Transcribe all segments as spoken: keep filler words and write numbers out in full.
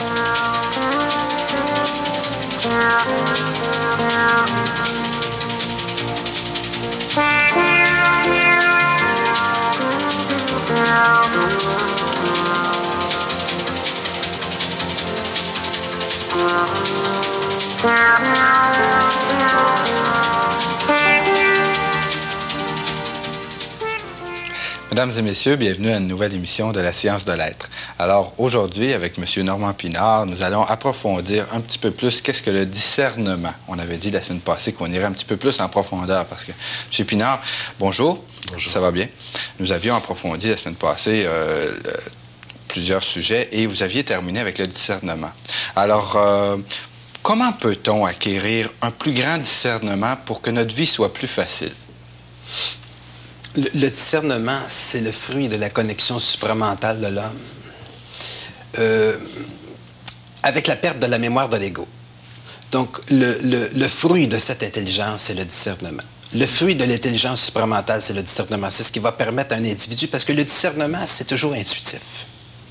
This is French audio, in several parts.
Mesdames et messieurs, bienvenue à une nouvelle émission de la Science de l'être. Alors aujourd'hui, avec M. Normand Pinard, nous allons approfondir un petit peu plus qu'est-ce que le discernement. On avait dit la semaine passée qu'on irait un petit peu plus en profondeur parce que, M. Pinard, bonjour. Bonjour. Ça va bien? Nous avions approfondi la semaine passée euh, le, plusieurs sujets et vous aviez terminé avec le discernement. Alors, euh, comment peut-on acquérir un plus grand discernement pour que notre vie soit plus facile? Le, le discernement, c'est le fruit de la connexion supramentale de l'homme euh, avec la perte de la mémoire de l'ego. Donc, le, le, le fruit de cette intelligence, c'est le discernement. Le fruit de l'intelligence supramentale, c'est le discernement. C'est ce qui va permettre à un individu, parce que le discernement, c'est toujours intuitif.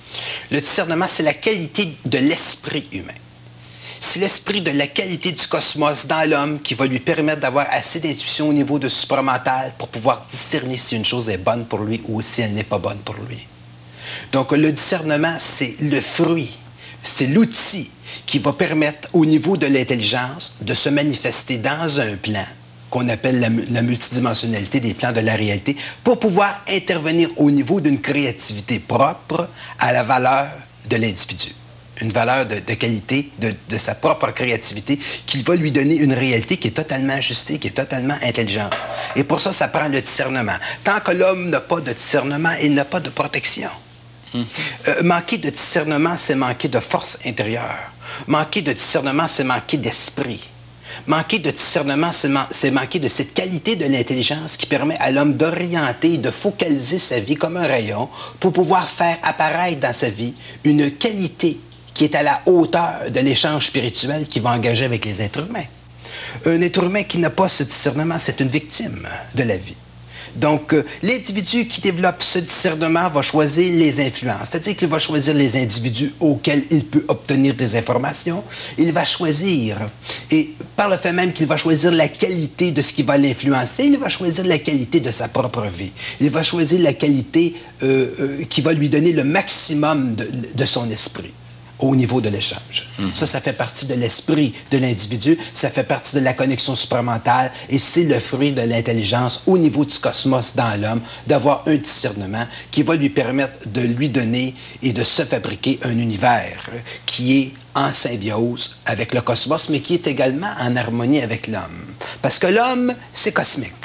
Le discernement, c'est la qualité de l'esprit humain. C'est l'esprit de la qualité du cosmos dans l'homme qui va lui permettre d'avoir assez d'intuition au niveau de supramental pour pouvoir discerner si une chose est bonne pour lui ou si elle n'est pas bonne pour lui. Donc, le discernement, c'est le fruit, c'est l'outil qui va permettre au niveau de l'intelligence de se manifester dans un plan qu'on appelle la, la multidimensionnalité des plans de la réalité pour pouvoir intervenir au niveau d'une créativité propre à la valeur de l'individu. Une valeur de, de qualité de, de sa propre créativité qui va lui donner une réalité qui est totalement ajustée, qui est totalement intelligente. Et pour ça, ça prend le discernement. Tant que l'homme n'a pas de discernement, il n'a pas de protection. Mmh. Euh, manquer de discernement, c'est manquer de force intérieure. Manquer de discernement, c'est manquer d'esprit. Manquer de discernement, c'est man manquer de cette qualité de l'intelligence qui permet à l'homme d'orienter, de focaliser sa vie comme un rayon pour pouvoir faire apparaître dans sa vie une qualité qui est à la hauteur de l'échange spirituel qu'il va engager avec les êtres humains. Un être humain qui n'a pas ce discernement, c'est une victime de la vie. Donc, euh, l'individu qui développe ce discernement va choisir les influences, c'est-à-dire qu'il va choisir les individus auxquels il peut obtenir des informations. Il va choisir, et par le fait même qu'il va choisir la qualité de ce qui va l'influencer, il va choisir la qualité de sa propre vie. Il va choisir la qualité euh, euh, qui va lui donner le maximum de, de son esprit au niveau de l'échange. Mm-hmm. Ça, ça fait partie de l'esprit de l'individu, ça fait partie de la connexion supramentale et c'est le fruit de l'intelligence au niveau du cosmos dans l'homme, d'avoir un discernement qui va lui permettre de lui donner et de se fabriquer un univers qui est en symbiose avec le cosmos, mais qui est également en harmonie avec l'homme. Parce que l'homme, c'est cosmique.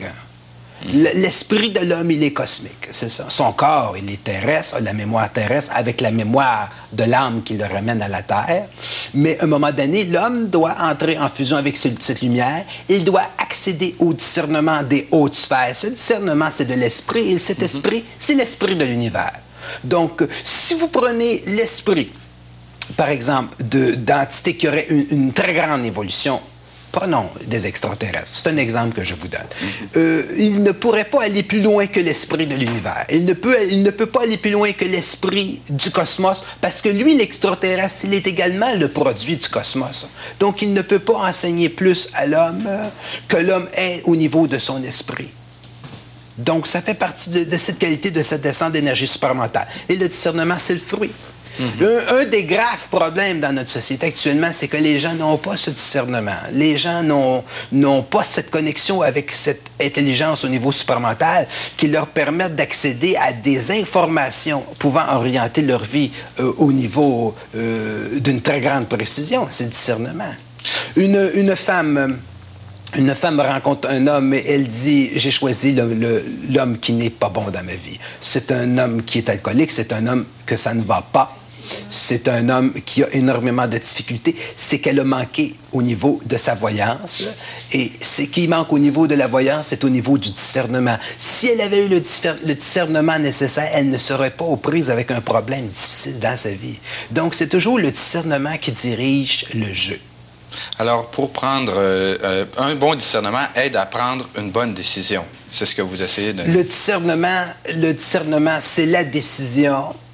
L'esprit de l'homme, il est cosmique, c'est ça. Son corps, il est terrestre, la mémoire terrestre, avec la mémoire de l'âme qui le ramène à la Terre. Mais à un moment donné, l'homme doit entrer en fusion avec cette lumière. Il doit accéder au discernement des hautes sphères. Ce discernement, c'est de l'esprit, et cet esprit, c'est l'esprit de l'univers. Donc, si vous prenez l'esprit, par exemple, d'entités qui auraient une, une très grande évolution, prenons des extraterrestres. C'est un exemple que je vous donne. Mm-hmm. euh, il ne pourrait pas aller plus loin que l'esprit de l'univers. Il ne peut, il ne peut pas aller plus loin que l'esprit du cosmos parce que lui, l'extraterrestre, il est également le produit du cosmos. Donc, il ne peut pas enseigner plus à l'homme euh, que l'homme est au niveau de son esprit. Donc, ça fait partie de, de cette qualité, de cette descente d'énergie supramentale. Et le discernement, c'est le fruit. Mm-hmm. un, un des graves problèmes dans notre société actuellement, c'est que les gens n'ont pas ce discernement. Les gens n'ont pas cette connexion avec cette intelligence au niveau supramental qui leur permettent d'accéder à des informations pouvant orienter leur vie euh, au niveau euh, d'une très grande précision. C'est le discernement. Une, une femme... Une femme rencontre un homme et elle dit « J'ai choisi l'homme qui n'est pas bon dans ma vie. C'est un homme qui est alcoolique, c'est un homme que ça ne va pas. C'est un homme qui a énormément de difficultés. C'est qu'elle a manqué au niveau de sa voyance. Et ce qui manque au niveau de la voyance, c'est au niveau du discernement. Si elle avait eu le, le discernement nécessaire, elle ne serait pas aux prises avec un problème difficile dans sa vie. Donc, c'est toujours le discernement qui dirige le jeu. Alors, pour prendre euh, euh, un bon discernement aide à prendre une bonne décision. C'est ce que vous essayez de... Le discernement, le discernement, c'est la décision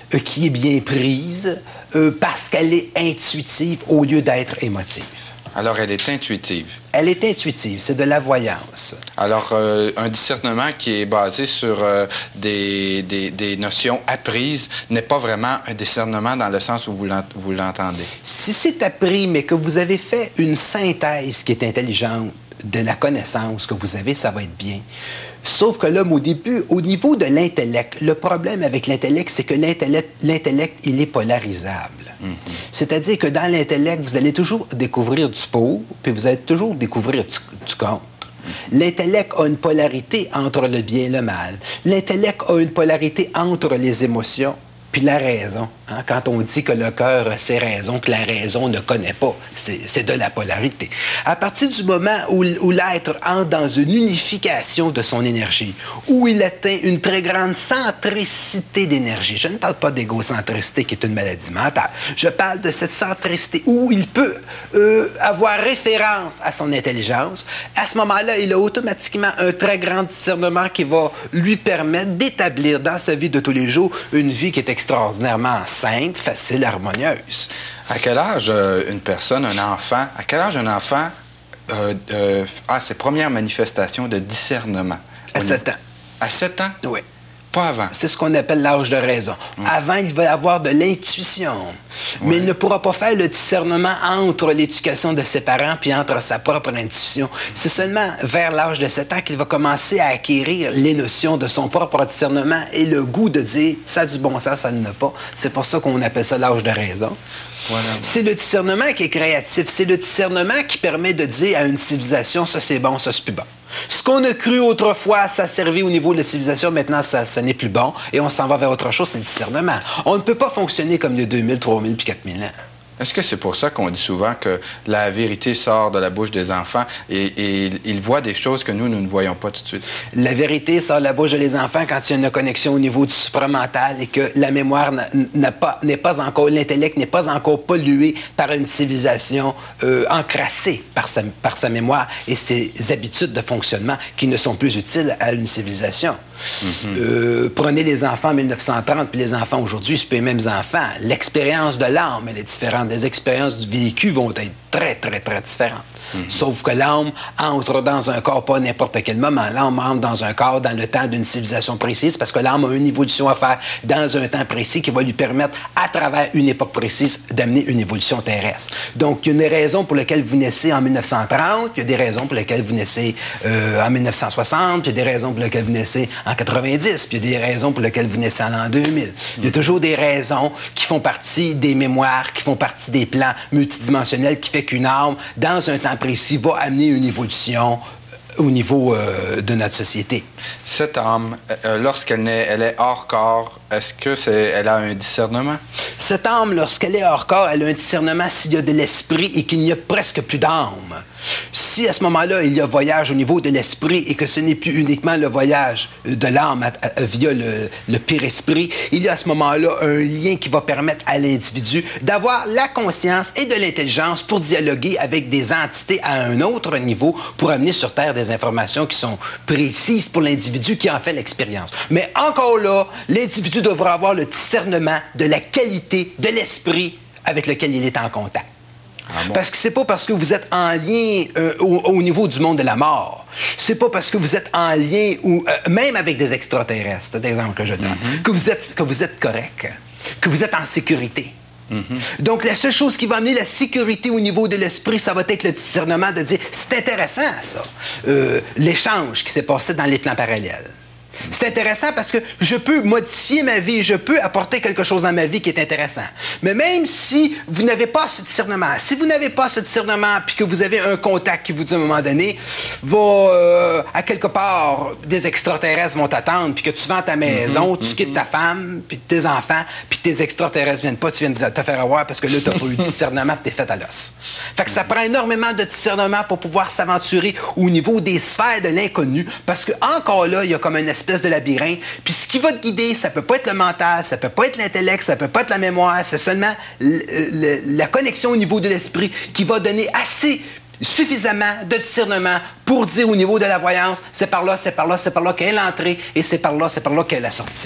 euh, qui est bien prise, euh, parce qu'elle est intuitive au lieu d'être émotive. Alors, elle est intuitive. Elle est intuitive, c'est de la voyance. Alors, euh, un discernement qui est basé sur euh, des, des, des notions apprises n'est pas vraiment un discernement dans le sens où vous l'ent- vous l'entendez. Si c'est appris, mais que vous avez fait une synthèse qui est intelligente de la connaissance que vous avez, ça va être bien. Sauf que l'homme, au début, au niveau de l'intellect, le problème avec l'intellect, c'est que l'intellect, l'intellect, il est polarisable. Mm-hmm. C'est-à-dire que dans l'intellect, vous allez toujours découvrir du pour, puis vous allez toujours découvrir du, du contre. Mm-hmm. L'intellect a une polarité entre le bien et le mal. L'intellect a une polarité entre les émotions puis la raison. Hein? Quand on dit que le cœur a ses raisons, que la raison ne connaît pas, c'est, c'est de la polarité. À partir du moment où, où l'être entre dans une unification de son énergie, où il atteint une très grande centricité d'énergie, je ne parle pas d'égocentricité qui est une maladie mentale, je parle de cette centricité où il peut euh, avoir référence à son intelligence, à ce moment-là, il a automatiquement un très grand discernement qui va lui permettre d'établir dans sa vie de tous les jours une vie qui est extraordinairement simple, facile, harmonieuse. À quel âge euh, une personne, un enfant, à quel âge un enfant euh, euh, a ses premières manifestations de discernement? À sept ans. À sept ans? Oui. Pas avant. C'est ce qu'on appelle l'âge de raison. Mmh. Avant, il va avoir de l'intuition, mais ouais. il ne pourra pas faire le discernement entre l'éducation de ses parents puis entre sa propre intuition. C'est seulement vers l'âge de sept ans qu'il va commencer à acquérir les notions de son propre discernement et le goût de dire « ça a du bon sens, ça ne l'a pas ». C'est pour ça qu'on appelle ça l'âge de raison. Voilà. C'est le discernement qui est créatif. C'est le discernement qui permet de dire à une civilisation « ça c'est bon, ça c'est plus bon ». Ce qu'on a cru autrefois, ça servait au niveau de la civilisation, maintenant ça, ça n'est plus bon et on s'en va vers autre chose, c'est le discernement. On ne peut pas fonctionner comme les deux mille, trois mille puis quatre mille ans. Est-ce que c'est pour ça qu'on dit souvent que la vérité sort de la bouche des enfants et, et ils voient des choses que nous, nous ne voyons pas tout de suite? La vérité sort de la bouche des enfants quand il y a une connexion au niveau du supramental et que la mémoire n'a pas, n'est pas encore, l'intellect n'est pas encore pollué par une civilisation euh, encrassée par sa, par sa mémoire et ses habitudes de fonctionnement qui ne sont plus utiles à une civilisation. Mm-hmm. euh, prenez les enfants en mille neuf cent trente puis les enfants aujourd'hui, c'est pas les mêmes enfants. L'expérience de l'âme, elle est différente. Les expériences du vécu vont être très, très, très différentes. Mm-hmm. Sauf que l'âme entre dans un corps pas à n'importe quel moment. L'âme entre dans un corps dans le temps d'une civilisation précise parce que l'âme a une évolution à faire dans un temps précis qui va lui permettre, à travers une époque précise, d'amener une évolution terrestre. Donc, il y a une raison pour laquelle vous naissez en mille neuf cent trente, il y a des raisons pour lesquelles vous naissez euh, en mille neuf cent soixante, puis il y a des raisons pour lesquelles vous naissez en quatre-vingt-dix, puis il y a des raisons pour lesquelles vous naissez en l'an deux mille. Il y a toujours des raisons qui font partie des mémoires, qui font partie des plans multidimensionnels, qui fait qu'une âme, dans un temps précis, va amener une évolution au niveau euh, de notre société. Cette âme, euh, lorsqu'elle est, elle est hors corps, est-ce que c'est, elle a un discernement? Cette âme, lorsqu'elle est hors corps, elle a un discernement s'il y a de l'esprit et qu'il n'y a presque plus d'âme. Si à ce moment-là, il y a voyage au niveau de l'esprit et que ce n'est plus uniquement le voyage de l'âme à, à, via le, le père-esprit, il y a à ce moment-là un lien qui va permettre à l'individu d'avoir la conscience et de l'intelligence pour dialoguer avec des entités à un autre niveau pour amener sur Terre des informations qui sont précises pour l'individu qui en fait l'expérience. Mais encore là, l'individu devra avoir le discernement de la qualité de l'esprit avec lequel il est en contact. Ah bon? Parce que c'est pas parce que vous êtes en lien euh, au, au niveau du monde de la mort. C'est pas parce que vous êtes en lien, ou euh, même avec des extraterrestres, c'est l'exemple que je donne, mm-hmm. que vous êtes, que vous êtes correct, que vous êtes en sécurité. Mm-hmm. Donc, la seule chose qui va amener la sécurité au niveau de l'esprit, ça va être le discernement de dire, c'est intéressant, ça, euh, l'échange qui s'est passé dans les plans parallèles. C'est intéressant parce que je peux modifier ma vie, je peux apporter quelque chose dans ma vie qui est intéressant. Mais même si vous n'avez pas ce discernement, si vous n'avez pas ce discernement puis que vous avez un contact qui vous dit à un moment donné, va euh, à quelque part, des extraterrestres vont t'attendre puis que tu vends ta maison, mm-hmm, tu quittes mm-hmm. ta femme puis tes enfants puis tes extraterrestres viennent pas, tu viens de te faire avoir parce que là, tu n'as pas eu de discernement puis t'es fait à l'os. Fait que ça prend énormément de discernement pour pouvoir s'aventurer au niveau des sphères de l'inconnu parce que encore là, il y a comme une espèce de labyrinthe. Puis ce qui va te guider, ça peut pas être le mental, ça peut pas être l'intellect, ça peut pas être la mémoire, c'est seulement le, le, la connexion au niveau de l'esprit qui va donner assez suffisamment de discernement pour dire au niveau de la voyance, c'est par là, c'est par là, c'est par là qu'est l'entrée et c'est par là, c'est par là qu'est la sortie.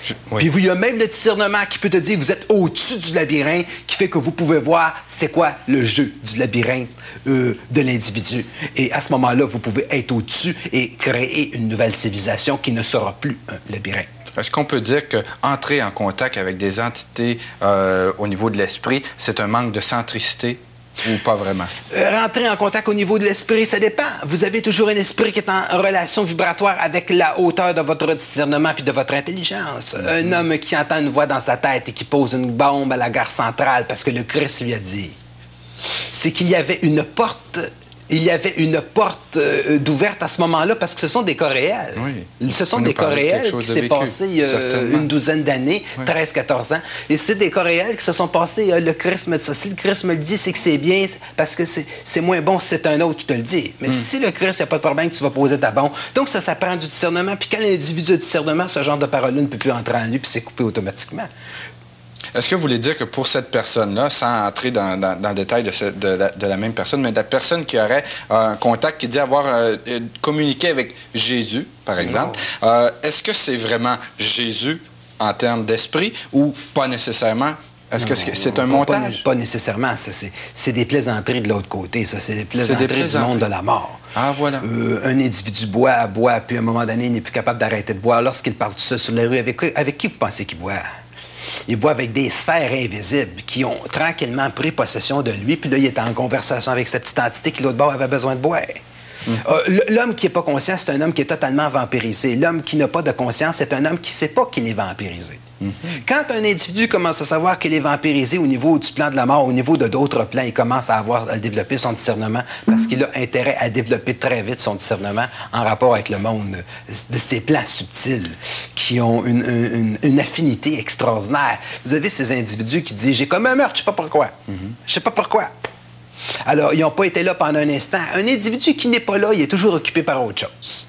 Je, oui. Puis vous, il y a même le discernement qui peut te dire vous êtes au-dessus du labyrinthe, qui fait que vous pouvez voir c'est quoi le jeu du labyrinthe euh, de l'individu. Et à ce moment-là, vous pouvez être au-dessus et créer une nouvelle civilisation qui ne sera plus un labyrinthe. Est-ce qu'on peut dire qu'entrer en contact avec des entités euh, au niveau de l'esprit, c'est un manque de centricité? Ou pas vraiment? Euh, rentrer en contact au niveau de l'esprit, ça dépend. Vous avez toujours un esprit qui est en relation vibratoire avec la hauteur de votre discernement puis de votre intelligence. Mm-hmm. Un homme qui entend une voix dans sa tête et qui pose une bombe à la gare centrale parce que le Christ lui a dit, c'est qu'il y avait une porte... Il y avait une porte euh, d'ouverte à ce moment-là parce que ce sont des cas réels. Oui. Ce sont des cas réels qui s'est passé il y a une douzaine d'années, oui. treize quatorze ans. Et c'est des cas réels qui se sont passés. Euh, le Christ me dit ça. Si le Christ me le dit, c'est que c'est bien parce que c'est moins bon si c'est un autre qui te le dit. Mais mm. si le Christ, il n'y a pas de problème que tu vas poser ta bombe. Donc ça, ça prend du discernement. Puis quand l'individu a du discernement, ce genre de parole-là ne peut plus entrer en lui puis c'est coupé automatiquement. Est-ce que vous voulez dire que pour cette personne-là, sans entrer dans, dans, dans le détail de, ce, de, la, de la même personne, mais de la personne qui aurait euh, un contact, qui dit avoir euh, communiqué avec Jésus, par exemple, euh, est-ce que c'est vraiment Jésus en termes d'esprit ou pas nécessairement? Est-ce que c'est un montage? Pas, pas nécessairement. C'est des plaisanteries de l'autre côté. C'est des plaisanteries, des plaisanteries du monde de la mort. Ah, voilà. Euh, un individu boit, boit, puis à un moment donné, il n'est plus capable d'arrêter de boire. Lorsqu'il part tout seul sur la rue, avec, avec qui vous pensez qu'il boit? Il boit avec des sphères invisibles qui ont tranquillement pris possession de lui. Puis là, il est en conversation avec cette petite entité qui, l'autre bord, avait besoin de boire. Mm. Euh, L'homme qui n'est pas conscient, c'est un homme qui est totalement vampirisé. L'homme qui n'a pas de conscience, c'est un homme qui ne sait pas qu'il est vampirisé. Mm-hmm. Quand un individu commence à savoir qu'il est vampirisé au niveau du plan de la mort, au niveau de d'autres plans, il commence à avoir à développer son discernement parce qu'il a intérêt à développer très vite son discernement en rapport avec le monde de ces plans subtils qui ont une, une, une affinité extraordinaire. Vous avez ces individus qui disent « J'ai comme un meurtre, je ne sais pas pourquoi. Mm-hmm. Je ne sais pas pourquoi. » Alors, ils n'ont pas été là pendant un instant. Un individu qui n'est pas là, il est toujours occupé par autre chose.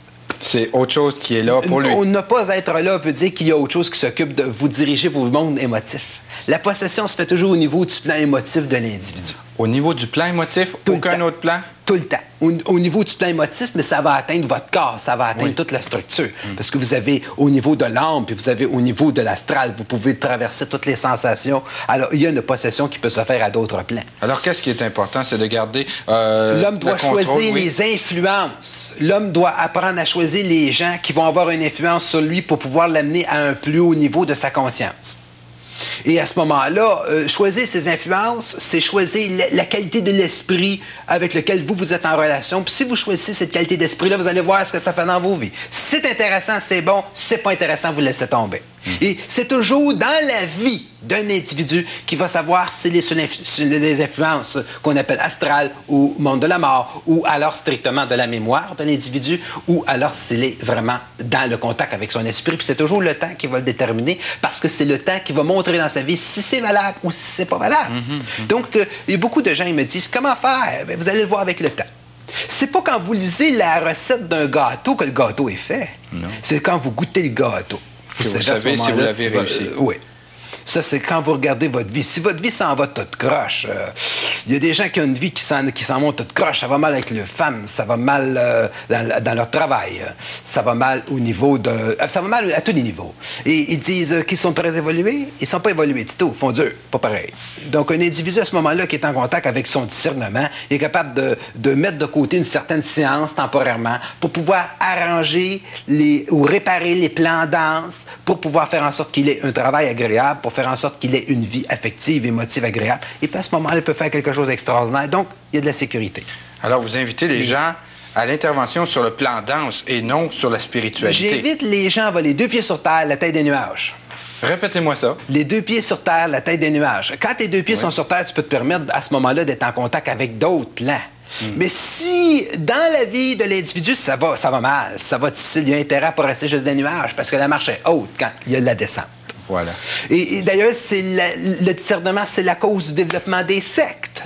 C'est autre chose qui est là pour lui. Ne pas être là veut dire qu'il y a autre chose qui s'occupe de vous diriger vos mondes émotifs. La possession se fait toujours au niveau du plan émotif de l'individu. Au niveau du plan émotif, tout aucun autre plan? Tout le temps. Au, au niveau du plan émotif, mais ça va atteindre votre corps, ça va atteindre oui. toute la structure. Mm. Parce que vous avez au niveau de l'âme, puis vous avez au niveau de l'astral, vous pouvez traverser toutes les sensations. Alors, il y a une possession qui peut se faire à d'autres plans. Alors, qu'est-ce qui est important? C'est de garder euh, L'homme doit contrôle, choisir oui. les influences. L'homme doit apprendre à choisir les gens qui vont avoir une influence sur lui pour pouvoir l'amener à un plus haut niveau de sa conscience. Et à ce moment-là, euh, choisir ses influences, c'est choisir la, la qualité de l'esprit avec lequel vous, vous êtes en relation. Puis si vous choisissez cette qualité d'esprit-là, vous allez voir ce que ça fait dans vos vies. Si c'est intéressant, c'est bon. Si c'est pas intéressant, vous laissez tomber. Mmh. Et c'est toujours dans la vie d'un individu qui va savoir s'il est sur, sur les influences qu'on appelle astrales ou monde de la mort, ou alors strictement de la mémoire de l'individu, ou alors s'il est vraiment dans le contact avec son esprit. Puis c'est toujours le temps qui va le déterminer, parce que c'est le temps qui va montrer dans sa vie si c'est valable ou si c'est pas valable. Mmh, mmh. Donc, euh, il y a beaucoup de gens qui me disent « Comment faire? » Bien, vous allez le voir avec le temps. C'est pas quand vous lisez la recette d'un gâteau que le gâteau est fait. C'est quand vous goûtez le gâteau. Vous, vous savez si vous l'avez réussi. Euh, oui. Ça, c'est quand vous regardez votre vie. Si votre vie s'en va toute croche, euh, il y a des gens qui ont une vie qui s'en qui s'en vont toute croche. Ça va mal avec leurs femmes, ça va mal euh, dans, dans leur travail, ça va mal au niveau de... Euh, ça va mal à tous les niveaux. Et ils disent euh, qu'ils sont très évolués. Ils ne sont pas évolués du tout. Ils font dur, pas pareil. Donc, un individu à ce moment-là qui est en contact avec son discernement, il est capable de, de mettre de côté une certaine séance temporairement pour pouvoir arranger les, ou réparer les plans denses, pour pouvoir faire en sorte qu'il ait un travail agréable, pour faire en sorte qu'il ait une vie affective, émotive, agréable. Et puis à ce moment-là, il peut faire quelque chose d'extraordinaire. Donc, il y a de la sécurité. Alors, vous invitez les gens à l'intervention sur le plan dense et non sur la spiritualité. J'invite les gens à avoir les deux pieds sur terre, la tête des nuages. Répétez-moi ça. Les deux pieds sur terre, la tête des nuages. Quand tes deux pieds oui. sont sur terre, tu peux te permettre à ce moment-là d'être en contact avec d'autres plans. Mm. Mais si, dans la vie de l'individu, ça va, ça va mal, ça va difficile, il y a intérêt à pas rester juste des nuages parce que la marche est haute quand il y a de la descente. Voilà. Et, et d'ailleurs, c'est la, le discernement, c'est la cause du développement des sectes.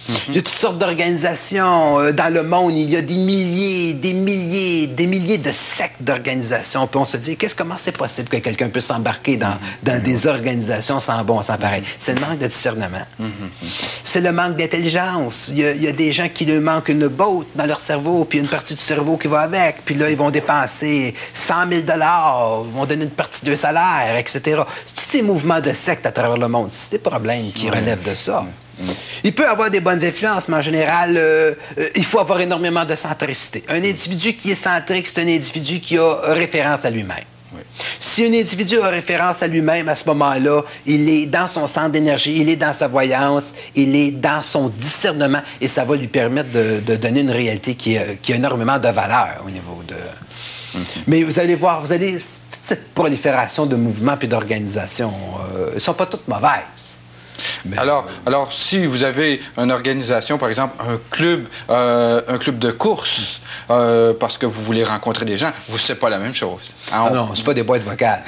Mm-hmm. Il y a toutes sortes d'organisations euh, dans le monde. Il y a des milliers, des milliers, des milliers de sectes d'organisations. Puis on se dit, qu'est-ce, comment c'est possible que quelqu'un puisse s'embarquer dans, mm-hmm. dans des organisations sans bon, sans pareil? Mm-hmm. C'est le manque de discernement. Mm-hmm. C'est le manque d'intelligence. Il y, a, il y a des gens qui leur manquent une botte dans leur cerveau, puis une partie du cerveau qui va avec. Puis là, ils vont dépenser cent mille dollars, ils vont donner une partie de salaire, et cetera. Tous ces mouvements de sectes à travers le monde, c'est des problèmes qui relèvent de ça. Mmh. Il peut avoir des bonnes influences, mais en général, euh, euh, il faut avoir énormément de centricité. Un individu qui est centrique, c'est un individu qui a référence à lui-même. Oui. Si un individu a référence à lui-même, à ce moment-là, il est dans son centre d'énergie, il est dans sa voyance, il est dans son discernement, et ça va lui permettre de, de donner une réalité qui a, qui a énormément de valeur au niveau de... Mmh. Mais vous allez voir, vous allez... toute cette prolifération de mouvements et d'organisations, euh, elles ne sont pas toutes mauvaises. Mais... Alors, alors, si vous avez une organisation, par exemple, un club, euh, un club de course, euh, parce que vous voulez rencontrer des gens, vous c'est pas la même chose. Hein, on... Non, c'est pas des boîtes vocales.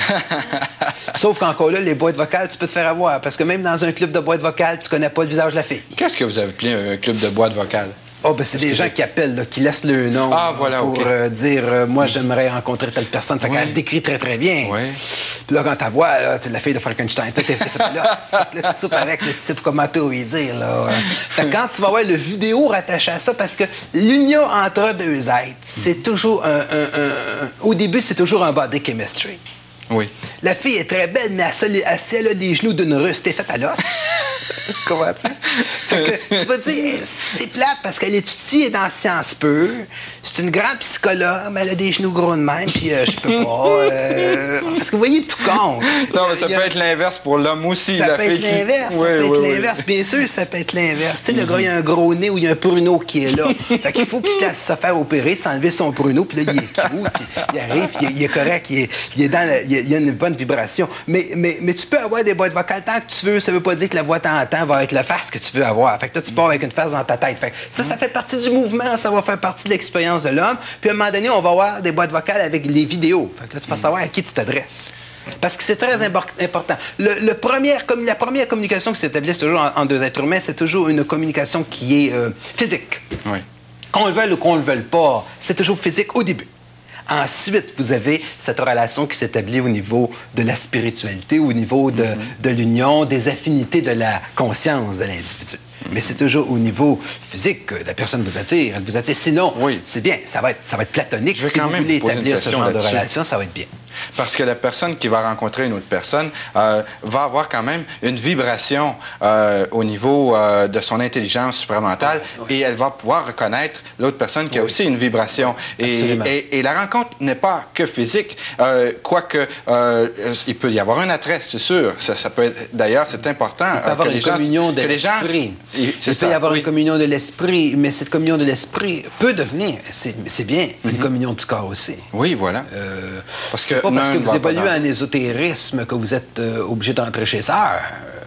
Sauf qu'encore là, les boîtes vocales, tu peux te faire avoir, parce que même dans un club de boîtes vocales, tu connais pas le visage de la fille. Qu'est-ce que vous avez appelé un club de boîtes vocales? Oh, ben c'est des gens qui appellent, là, qui laissent le nom ah, voilà, pour okay. euh, dire euh, « Moi, j'aimerais rencontrer telle personne. » Fait oui. qu'elle se décrit très, très bien. Oui. Puis là, quand tu vois, là, tu es la fille de Frankenstein. Toi, t'es fait là. Là, tu soupes avec le type comment tu lui dire, là. Fait que quand tu vas voir le vidéo rattaché à ça, parce que l'union entre deux êtres, c'est toujours un, un, un, un... Au début, c'est toujours un body chemistry. Oui. La fille est très belle, mais si elle a les genoux d'une russe, t'es faite à l'os. Comprends-tu? Fait que tu vas dire, c'est plate parce qu'elle est étudiée dans sciences pures. C'est une grande psychologue, mais elle a des genoux gros de même, puis euh, je peux pas. Euh, parce que vous voyez, tout compte. Non, mais ça a, peut être l'inverse pour l'homme aussi. Ça la peut fille être l'inverse. Qui... Ça oui, peut oui, être oui. l'inverse. Bien sûr, ça peut être l'inverse. Tu sais, le gars, il a un gros nez ou il y a un pruneau qui est là. Fait qu'il faut qu'il se laisse se faire opérer, s'enlever son pruneau, puis là, il est cute, puis il arrive, puis il est correct, il est, il est dans la, il y a une bonne vibration. Mais, mais, mais tu peux avoir des boîtes vocales tant que tu veux. Ça veut pas dire que la voix t'entend va être la face que tu veux avoir. Fait que toi, tu pars avec une face dans ta tête. Fait que ça, ça fait partie du mouvement. Ça va faire partie de l'expérience de l'homme. Puis à un moment donné, on va avoir des boîtes vocales avec les vidéos. Fait que là, tu vas savoir à qui tu t'adresses. Parce que c'est très important. Le, le premier, comme, la première communication qui s'établit toujours en, en deux êtres humains, c'est toujours une communication qui est euh, physique. Oui. Qu'on le veuille ou qu'on le veuille pas, c'est toujours physique au début. Ensuite, vous avez cette relation qui s'établit au niveau de la spiritualité, au niveau de, mm-hmm. de l'union, des affinités de la conscience de l'individu. Mm-hmm. Mais c'est toujours au niveau physique que la personne vous attire. Elle vous attire. Sinon, oui. c'est bien, ça va être, ça va être platonique. Je vais si quand vous même voulez établir ce genre de là-dessus. relation, ça va être bien. Parce que la personne qui va rencontrer une autre personne euh, va avoir quand même une vibration euh, au niveau euh, de son intelligence supramentale oui, oui. et elle va pouvoir reconnaître l'autre personne qui oui. a aussi une vibration. Et, et, et la rencontre n'est pas que physique, euh, quoique euh, il peut y avoir un attrait, c'est sûr. Ça, ça peut être, d'ailleurs, c'est important. Il peut y avoir que une les communion gens, de l'esprit. Il peut ça, y avoir oui. une communion de l'esprit, mais cette communion de l'esprit peut devenir, c'est bien, mm-hmm. une communion du corps aussi. Oui, voilà. Euh, parce que pas parce que vous évoluez en ésotérisme que vous êtes euh, obligé d'entrer chez sœur.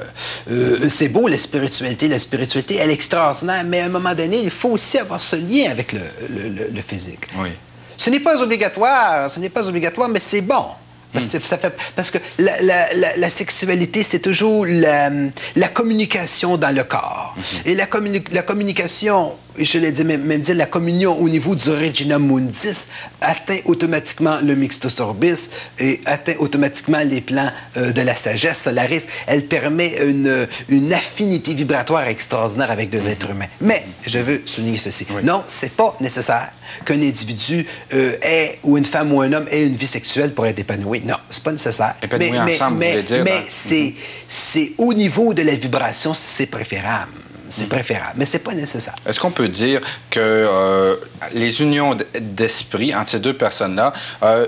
Euh, euh, c'est beau, la spiritualité. La spiritualité, elle est extraordinaire, mais à un moment donné, il faut aussi avoir ce lien avec le, le, le, le physique. Oui. Ce n'est pas obligatoire, ce n'est pas obligatoire, mais c'est bon. Parce, mm. ça fait, parce que la, la, la, la sexualité, c'est toujours la, la communication dans le corps. Mm-hmm. Et la, communi la communication, je l'ai dit, même, même dire, la communion au niveau du Regina Mundis atteint automatiquement le Mixtus Orbis et atteint automatiquement les plans euh, de la sagesse Solaris. Elle permet une, une affinité vibratoire extraordinaire avec deux mm-hmm. êtres humains. Mais, je veux souligner ceci. Oui. Non, c'est pas nécessaire qu'un individu euh, ait, ou une femme ou un homme ait une vie sexuelle pour être épanoui. Non, c'est pas nécessaire. Épanoui mais, ensemble, mais, vous voulez dire. Mais hein? c'est mm-hmm. au niveau de la vibration, c'est préférable. C'est mm-hmm. préférable, mais c'est pas nécessaire. Est-ce qu'on peut dire que euh, les unions d'esprit entre ces deux personnes-là euh,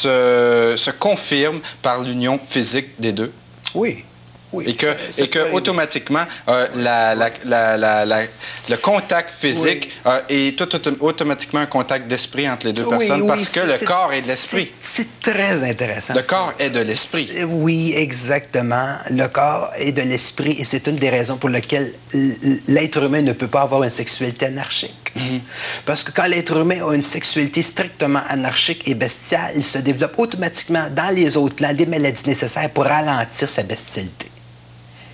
se, se confirment par l'union physique des deux? Oui. Oui, et que, ça, ça et que automatiquement, euh, la, la, la, la, la, le contact physique oui. euh, est tout autom automatiquement un contact d'esprit entre les deux oui, personnes oui, parce que le corps est de l'esprit. C'est très intéressant. Le corps est de l'esprit. Oui, exactement. Le corps est de l'esprit et c'est une des raisons pour lesquelles l'être humain ne peut pas avoir une sexualité anarchique. Mm-hmm. Parce que quand l'être humain a une sexualité strictement anarchique et bestiale, il se développe automatiquement dans les autres plans des maladies nécessaires pour ralentir sa bestialité.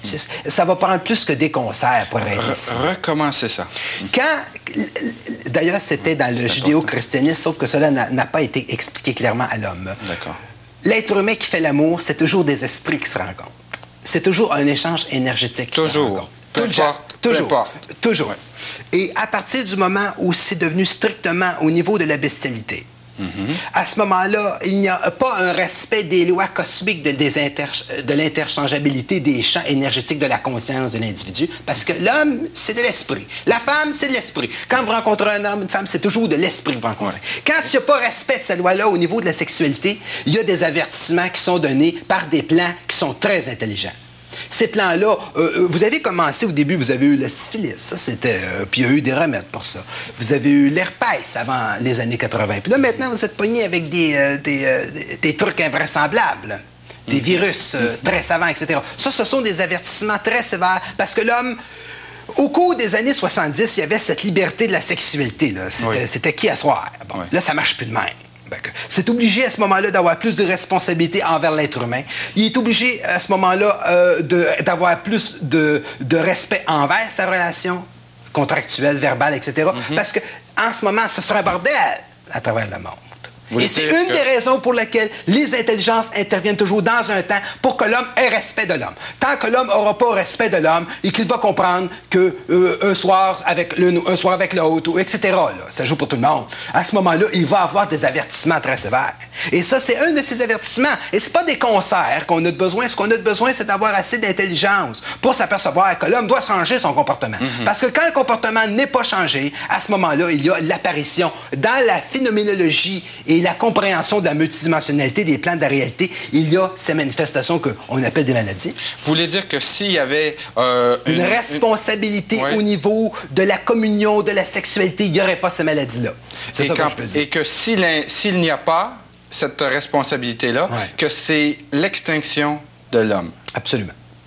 Ça va prendre plus que des concerts pour arrêter ça. Recommencer ça. Quand, d'ailleurs, c'était dans le judéo-christianisme, sauf que cela n'a pas été expliqué clairement à l'homme. D'accord. L'être humain qui fait l'amour, c'est toujours des esprits qui se rencontrent. C'est toujours un échange énergétique qui toujours. se rencontre. Peu importe. Toujours. Peu importe. Toujours. Ouais. Et à partir du moment où c'est devenu strictement au niveau de la bestialité, mm-hmm. à ce moment-là, il n'y a pas un respect des lois cosmiques de, des inter, de l'interchangeabilité des champs énergétiques de la conscience de l'individu, parce que l'homme, c'est de l'esprit. La femme, c'est de l'esprit. Quand vous rencontrez un homme, une femme, c'est toujours de l'esprit que vous rencontrez. Ouais. Quand il n'y a pas respect de ces lois-là au niveau de la sexualité, il y a des avertissements qui sont donnés par des plans qui sont très intelligents. Ces plans-là, euh, vous avez commencé au début, vous avez eu la syphilis, ça c'était, euh, puis il y a eu des remèdes pour ça. Vous avez eu l'herpès avant les années quatre-vingt. Puis là, maintenant, vous êtes pogné avec des, euh, des, euh, des trucs invraisemblables, des mm-hmm. virus euh, mm-hmm. très savants, et cetera. Ça, ce sont des avertissements très sévères, parce que l'homme, au cours des années soixante-dix, il y avait cette liberté de la sexualité. Là. C'était, oui. c'était qui à soir. Bon, oui. Là, ça marche plus de même. C'est obligé à ce moment-là d'avoir plus de responsabilité envers l'être humain. Il est obligé à ce moment-là euh, d'avoir plus de, de respect envers sa relation contractuelle, verbale, et cetera. Mm-hmm. Parce qu'en ce moment, ce sera un bordel à travers le monde. Vous Et c'est une que... des raisons pour lesquelles les intelligences interviennent toujours dans un temps pour que l'homme ait respect de l'homme. Tant que l'homme n'aura pas respect de l'homme et qu'il va comprendre que euh, un soir avec l'un, un soir avec l'autre, et cetera, là, ça joue pour tout le monde, à ce moment-là, il va avoir des avertissements très sévères. Et ça, c'est un de ces avertissements. Et c'est pas des concerts qu'on a besoin. Ce qu'on a besoin, c'est d'avoir assez d'intelligence pour s'apercevoir que l'homme doit changer son comportement. Mm-hmm. Parce que quand le comportement n'est pas changé, à ce moment-là, il y a l'apparition dans la phénoménologie et la compréhension de la multidimensionnalité des plans de la réalité, il y a ces manifestations qu'on appelle des maladies. Vous voulez dire que s'il y avait... Euh, une, une responsabilité une... Ouais. au niveau de la communion, de la sexualité, il n'y aurait pas ces maladies-là. C'est et ça quand, que je peux dire. Et que s'il, s'il n'y a pas cette responsabilité-là, ouais. que c'est l'extinction de l'homme. Absolument.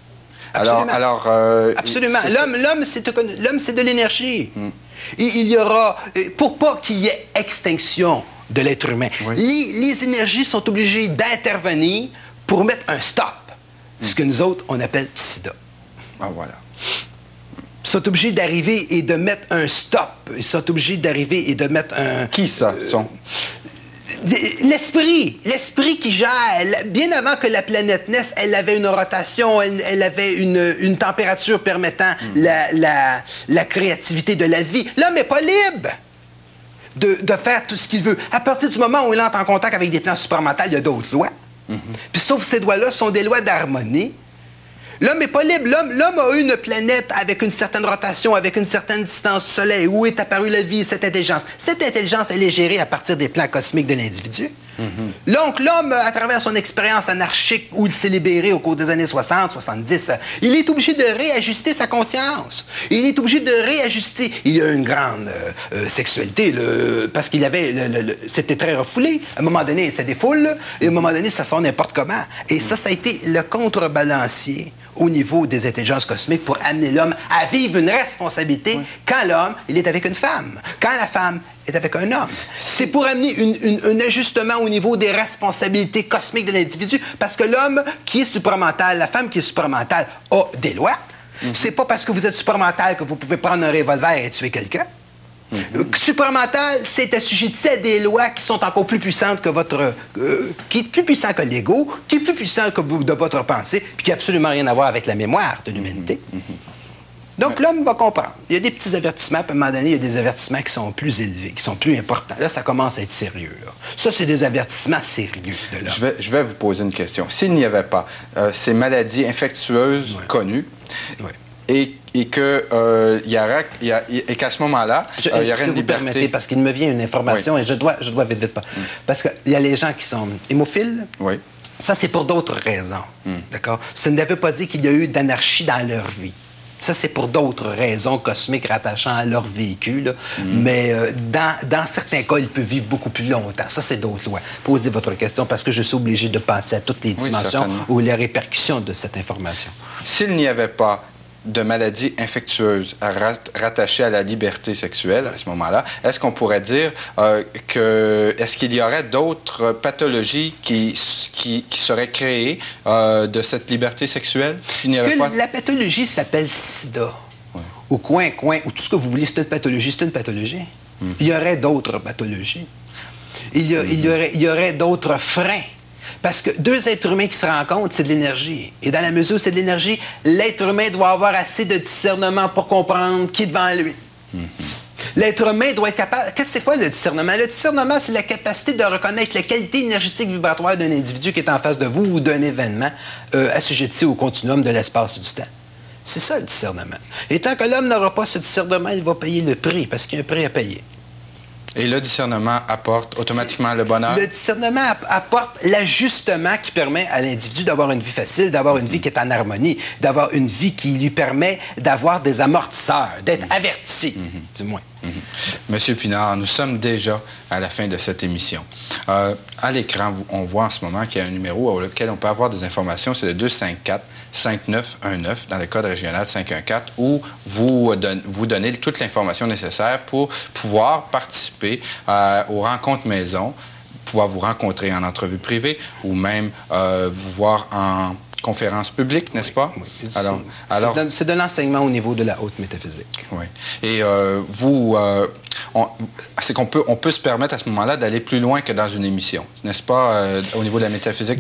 Alors, alors euh, Absolument. L'homme, l'homme, c'est, l'homme, c'est de l'énergie. Hmm. Et il y aura... Pour pas qu'il y ait extinction de l'être humain. Oui. Les, les énergies sont obligées d'intervenir pour mettre un stop. Mm. Ce que nous autres, on appelle du sida. Ah, voilà. Ils sont obligés d'arriver et de mettre un stop. Ils sont obligés d'arriver et de mettre un... Qui ça, euh, sont? L'esprit. L'esprit qui gère. Bien avant que la planète naisse, elle avait une rotation, elle, elle avait une, une température permettant mm. la, la, la créativité de la vie. L'homme n'est pas libre De, de faire tout ce qu'il veut. À partir du moment où il entre en contact avec des plans supramentaux, il y a d'autres lois. Mm-hmm. Puis sauf ces lois-là sont des lois d'harmonie. L'homme n'est pas libre. L'homme, l'homme a une planète avec une certaine rotation, avec une certaine distance du Soleil, où est apparue la vie, cette intelligence. Cette intelligence, elle est gérée à partir des plans cosmiques de l'individu. Mm-hmm. Donc, l'homme, à travers son expérience anarchique où il s'est libéré au cours des années soixante, soixante-dix, il est obligé de réajuster sa conscience. Il est obligé de réajuster. Il y a une grande euh, euh, sexualité, le, parce qu'il avait... Le, le, le, c'était très refoulé. À un moment donné, ça défoule, et à un moment donné, ça sort n'importe comment. Et mm-hmm. ça, ça a été le contrebalancier au niveau des intelligences cosmiques pour amener l'homme à vivre une responsabilité oui. quand l'homme, il est avec une femme. Quand la femme est avec un homme. C'est pour amener une, une, un ajustement au niveau des responsabilités cosmiques de l'individu, parce que l'homme qui est supramental, la femme qui est supramentale, a des lois. Mm-hmm. C'est pas parce que vous êtes supramental que vous pouvez prendre un revolver et tuer quelqu'un. Mm-hmm. Supramental, c'est assujetti à des lois qui sont encore plus puissantes que votre... Euh, qui est plus puissant que l'ego, qui est plus puissant que vous, de votre pensée, puis qui n'a absolument rien à voir avec la mémoire de l'humanité. Mm-hmm. Donc, l'homme va comprendre. Il y a des petits avertissements, puis à un moment donné, il y a des avertissements qui sont plus élevés, qui sont plus importants. Là, ça commence à être sérieux. Là. Ça, c'est des avertissements sérieux de l'homme. Je vais, je vais vous poser une question. S'il n'y avait pas euh, ces maladies infectieuses oui. connues, oui. et, et que euh, y aurait, y a, et qu'à ce moment-là, je, euh, il y aurait une vous liberté... permettez, parce qu'il me vient une information, oui. et je dois, je dois vite, vite pas. Mm. Parce qu'il y a les gens qui sont hémophiles. Oui. Ça, c'est pour d'autres raisons. Mm. D'accord? Ça ne veut pas dire qu'il y a eu d'anarchie dans leur vie. Ça, c'est pour d'autres raisons cosmiques rattachant à leur véhicule. Mm. Mais euh, dans, dans certains cas, ils peuvent vivre beaucoup plus longtemps. Ça, c'est d'autres lois. Posez votre question parce que je suis obligé de penser à toutes les dimensions oui, ou les répercussions de cette information. S'il n'y avait pas de maladies infectieuses rattachées à la liberté sexuelle à ce moment-là, est-ce qu'on pourrait dire euh, que est-ce qu'il y aurait d'autres pathologies qui, qui, qui seraient créées euh, de cette liberté sexuelle? S'il n'y avait pas... La pathologie s'appelle sida. Ouais. Ou coin, coin, ou tout ce que vous voulez, c'est une pathologie, c'est une pathologie. Mm-hmm. Il y aurait d'autres pathologies. Il y, a, mm-hmm. il y aurait, il y aurait d'autres freins. Parce que deux êtres humains qui se rencontrent, c'est de l'énergie. Et dans la mesure où c'est de l'énergie, l'être humain doit avoir assez de discernement pour comprendre qui est devant lui. Mm-hmm. L'être humain doit être capable... Qu'est-ce que c'est quoi le discernement? Le discernement, c'est la capacité de reconnaître la qualité énergétique vibratoire d'un individu qui est en face de vous ou d'un événement euh, assujetti au continuum de l'espace et du temps. C'est ça, le discernement. Et tant que l'homme n'aura pas ce discernement, il va payer le prix, parce qu'il y a un prix à payer. Et le discernement apporte automatiquement le bonheur? Le discernement apporte l'ajustement qui permet à l'individu d'avoir une vie facile, d'avoir une vie qui est en harmonie, d'avoir une vie qui lui permet d'avoir des amortisseurs, d'être mm-hmm. averti, mm-hmm. du moins. Mm-hmm. Monsieur Pinard, nous sommes déjà à la fin de cette émission. Euh, à l'écran, on voit en ce moment qu'il y a un numéro auquel on peut avoir des informations, c'est le deux cinq quatre, cinq neuf un neuf dans le code régional cinq un quatre, où vous, don vous donnez toute l'information nécessaire pour pouvoir participer euh, aux rencontres maison, pouvoir vous rencontrer en entrevue privée ou même euh, vous voir en conférence publique, n'est-ce pas? Oui, oui. Alors, alors... C'est de, de l'enseignement au niveau de la haute métaphysique. Oui. Et euh, vous, euh, c'est qu'on peut, on peut se permettre à ce moment-là d'aller plus loin que dans une émission, n'est-ce pas, euh, au niveau de la métaphysique?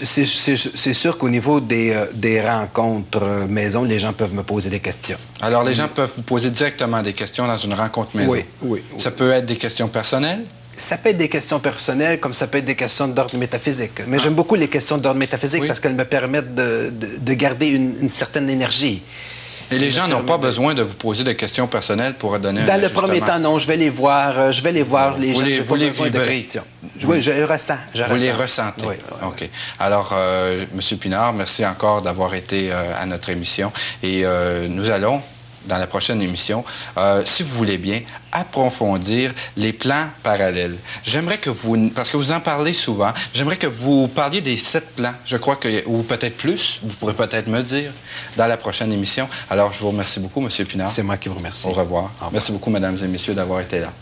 C'est sûr qu'au niveau des, euh, des rencontres euh, maison, les gens peuvent me poser des questions. Alors, les gens peuvent vous poser directement des questions dans une rencontre maison? Oui, oui. oui. Ça peut être des questions personnelles? Ça peut être des questions personnelles, comme ça peut être des questions d'ordre métaphysique. Mais ah. j'aime beaucoup les questions d'ordre métaphysique oui. parce qu'elles me permettent de, de, de garder une, une certaine énergie. Et les gens n'ont pas besoin de vous poser des questions personnelles pour donner un Dans le premier temps, non. Je vais les voir. Je vais les voir, les vous gens. Les, vous les vibrez? Oui, je les ressens. Je vous ressens. les ressentez? Oui. oui OK. Alors, euh, M. Pinard, merci encore d'avoir été euh, à notre émission. Et euh, nous allons... dans la prochaine émission, euh, si vous voulez bien, approfondir les plans parallèles. J'aimerais que vous, parce que vous en parlez souvent, j'aimerais que vous parliez des sept plans, je crois que, ou peut-être plus, vous pourrez peut-être me le dire, dans la prochaine émission. Alors, je vous remercie beaucoup, M. Pinard. C'est moi qui vous remercie. Au revoir. Au revoir. Merci beaucoup, mesdames et messieurs, d'avoir été là.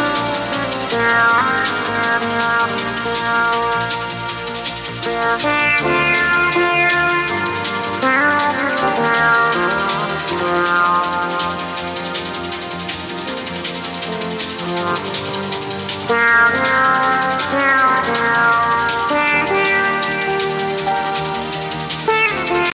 Yeah.